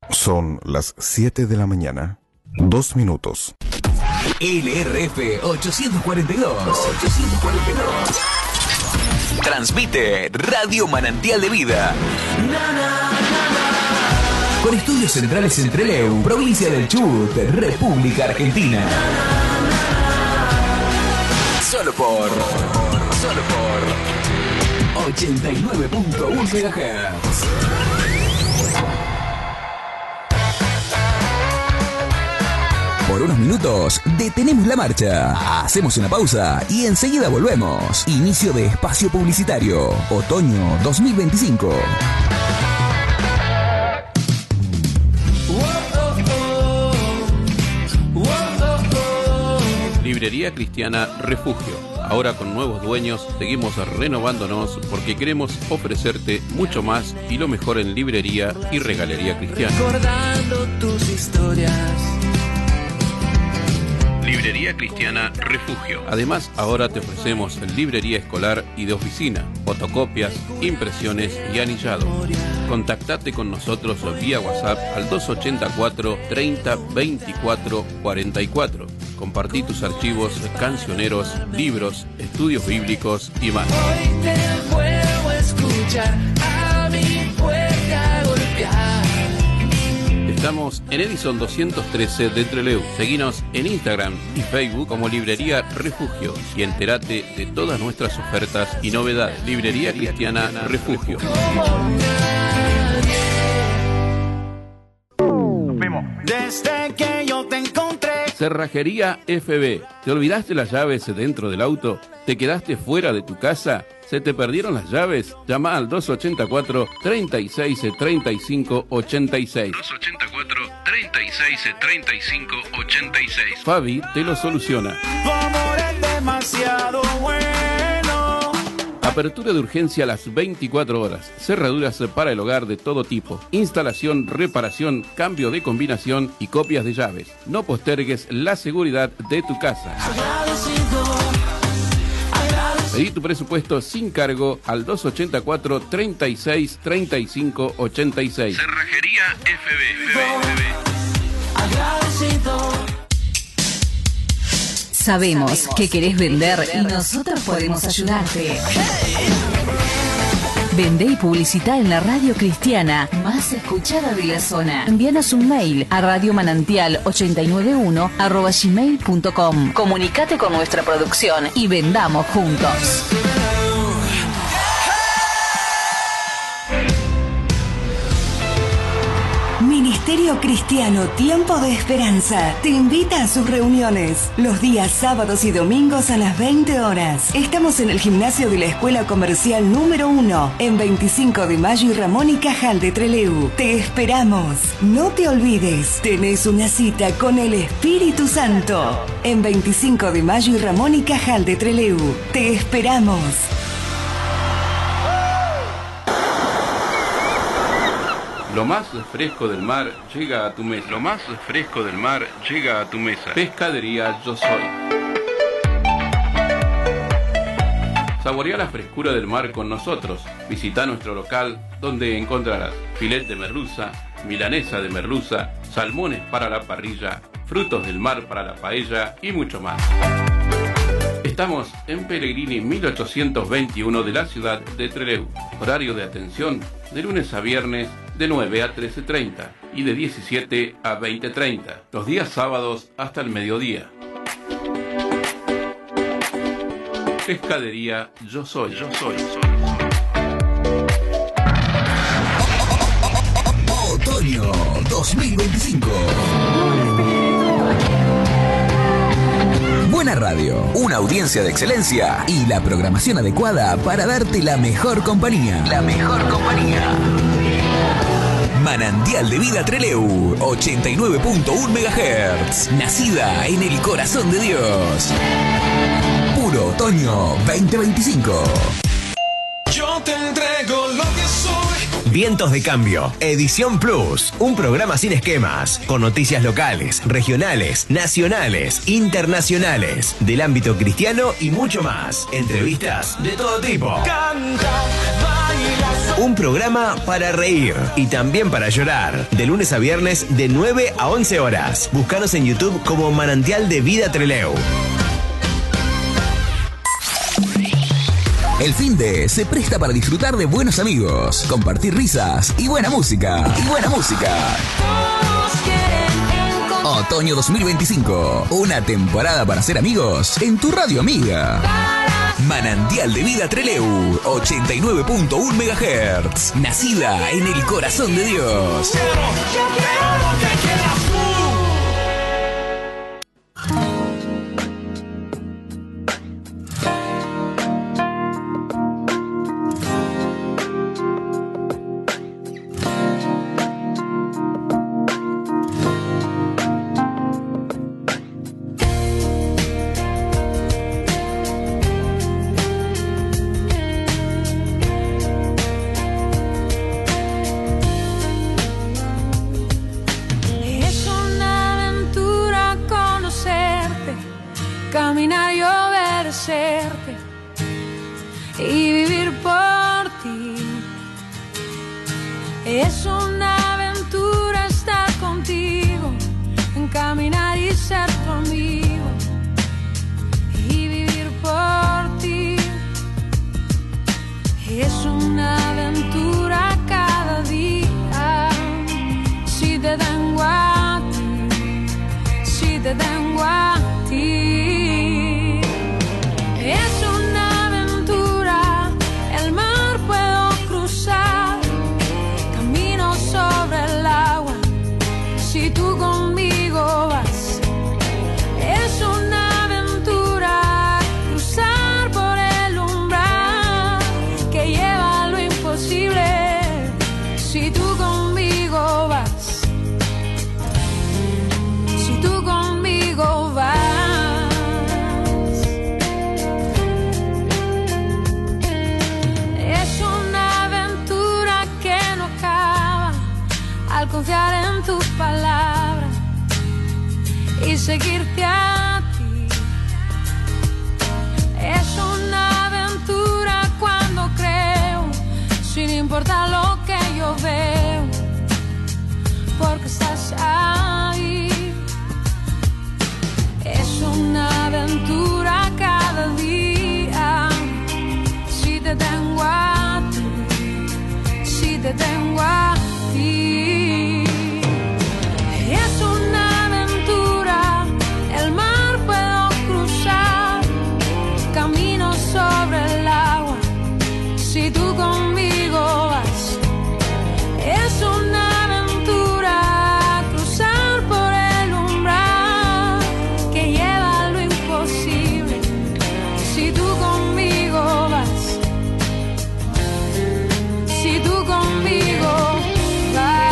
Son las 7 de la mañana, 2 minutos. LRF 842. Transmite Radio Manantial de Vida. Con estudios centrales en Trelew, provincia del Chubut, República Argentina. Solo por 89.1 MHz. Por unos minutos detenemos la marcha, hacemos una pausa y enseguida volvemos. Inicio de espacio publicitario, otoño 2025. Librería Cristiana Refugio. Ahora con nuevos dueños seguimos renovándonos porque queremos ofrecerte mucho más y lo mejor en librería y regalería cristiana. Recordando tus historias. Librería Cristiana Refugio. Además, ahora te ofrecemos librería escolar y de oficina, fotocopias, impresiones y anillado. Contactate con nosotros vía WhatsApp al 284 30 24 44. Compartí tus archivos cancioneros, libros, estudios bíblicos y más. Hoy te vuelvo a escuchar, a mi puerta golpear. Estamos en Edison 213 de Trelew. Seguinos en Instagram y Facebook como Librería Refugio y entérate de todas nuestras ofertas y novedades. Librería Cristiana Refugio. Desde que yo te encontré. Cerrajería FB. ¿Te olvidaste las llaves dentro del auto? ¿Te quedaste fuera de tu casa? ¿Se te perdieron las llaves? Llama al 284 36 35 86. 284 36 35 86. Fabi te lo soluciona. Tu amor es demasiado bueno. Apertura de urgencia a las 24 horas. Cerraduras para el hogar de todo tipo. Instalación, reparación, cambio de combinación y copias de llaves. No postergues la seguridad de tu casa. Pedí tu presupuesto sin cargo al 284 36 35 86. Cerrajería FB. Sabemos que querés vender y nosotros podemos ayudarte. Vendé y publicitá en la radio cristiana más escuchada de la zona. Envíanos un mail a radiomanantial891@gmail.com. Comunicate con nuestra producción y vendamos juntos. Ministerio Cristiano Tiempo de Esperanza te invita a sus reuniones los días sábados y domingos a las 20 horas. Estamos en el gimnasio de la Escuela Comercial número 1 en 25 de Mayo y Ramón y Cajal de Trelew. Te esperamos. No te olvides, tenés una cita con el Espíritu Santo en 25 de Mayo y Ramón y Cajal de Trelew. Te esperamos. Lo más fresco del mar llega a tu mesa. Lo más fresco del mar llega a tu mesa. Pescadería Yo Soy. Saborea la frescura del mar con nosotros. Visita nuestro local donde encontrarás filet de merluza, milanesa de merluza, salmones para la parrilla, frutos del mar para la paella y mucho más. Estamos en Pellegrini 1821 de la ciudad de Trelew. Horario de atención de lunes a viernes de 9 a 13:30 y de 17 a 20:30. Los días sábados hasta el mediodía. Pescadería Yo Soy. Otoño 2025. Buena radio, una audiencia de excelencia y la programación adecuada para darte la mejor compañía. Manantial de Vida Trelew, 89.1 MHz. Nacida en el corazón de Dios. Puro Otoño 2025. Yo te entrego lo que soy. Vientos de Cambio, Edición Plus, un programa sin esquemas, con noticias locales, regionales, nacionales, internacionales, del ámbito cristiano y mucho más. Entrevistas de todo tipo. Canta, baila. Un programa para reír y también para llorar. De lunes a viernes de 9 a 11 horas. Búscanos en YouTube como Manantial de Vida Trelew. El finde se presta para disfrutar de buenos amigos, compartir risas y buena música. Otoño 2025. Una temporada para ser amigos en tu radio amiga. Manantial de Vida Trelew, 89.1 MHz. Nacida en el corazón de Dios. Yo quiero lo que quieras tú. Caminar y obedecerte y vivir por ti. Es una aventura estar contigo, caminar y ser tu amigo y vivir por ti. Es una aventura cada día. Si te tengo a ti, si te tengo a ti. Es una aventura, el mar puedo cruzar, camino sobre el agua, si tú conmigo vas. Es una aventura, cruzar por el umbral, que lleva a lo imposible, si tú conmigo vas. Si tú conmigo vas. Confiar en tu palabra y seguirte a ti. Es una aventura cuando creo, sin importar lo que yo veo, porque estás ahí. Es una aventura cada día. Si te tengo a ti, si te tengo a ti. Es una aventura, el mar puedo cruzar, camino sobre el agua, si tú conmigo vas. Es una aventura, cruzar por el umbral, que lleva a lo imposible, si tú conmigo vas. Si tú conmigo vas.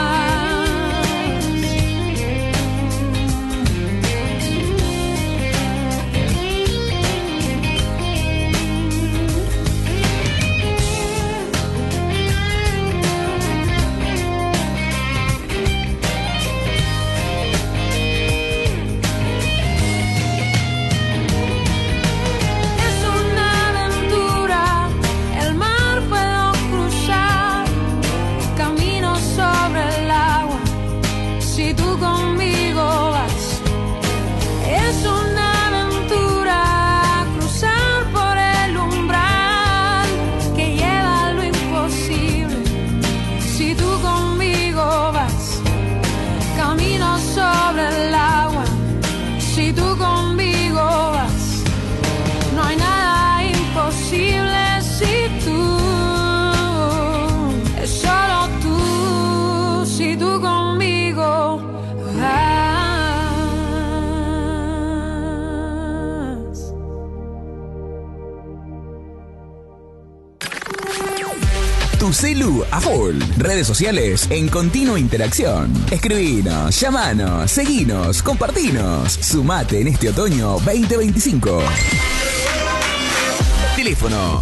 Tu celu a full. Redes sociales en continua interacción. Escribinos, llamanos, seguinos, compartinos. Sumate en este otoño 2025. Teléfono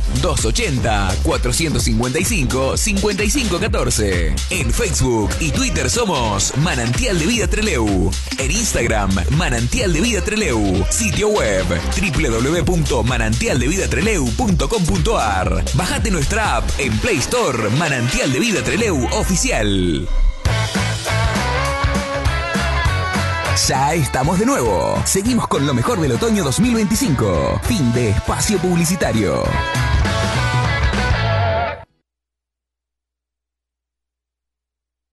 280-455-5514. En Facebook y Twitter somos Manantial de Vida Trelew. En Instagram, Manantial de Vida Trelew. Sitio web www.manantialdevidatrelew.com.ar. Bajate nuestra app en Play Store, Manantial de Vida Trelew Oficial. Ya estamos de nuevo. Seguimos con lo mejor del otoño 2025. Fin de espacio publicitario.